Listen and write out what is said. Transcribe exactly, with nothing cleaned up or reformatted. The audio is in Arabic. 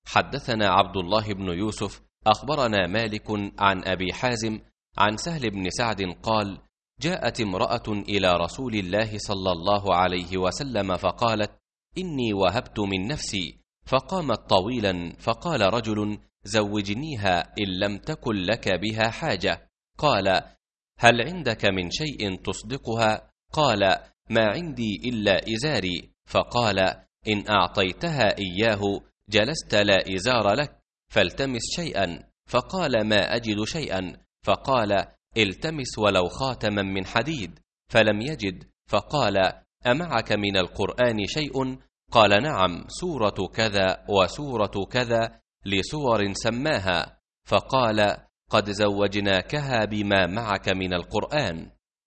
حدثنا عبد الله بن يوسف أخبرنا مالك عن أبي حازم عن سهل بن سعد قال: جاءت امرأة إلى رسول الله صلى الله عليه وسلم فقالت: إني وهبت من نفسي. فقامت طويلا، فقال رجل: زوجنيها إن لم تكن لك بها حاجة. قال: هل عندك من شيء تصدقها؟ قال: ما عندي إلا إزاري. فقال: إن أعطيتها إياه جلست لا إزار لك، فالتمس شيئا. فقال: ما أجد شيئا. فقال: التمس ولو خاتما من حديد. فلم يجد. فقال: أمعك من القرآن شيء؟ قال: نعم، سورة كذا وسورة كذا، لسور سماها. فقال: قد زوجناكها بما معك من القرآن.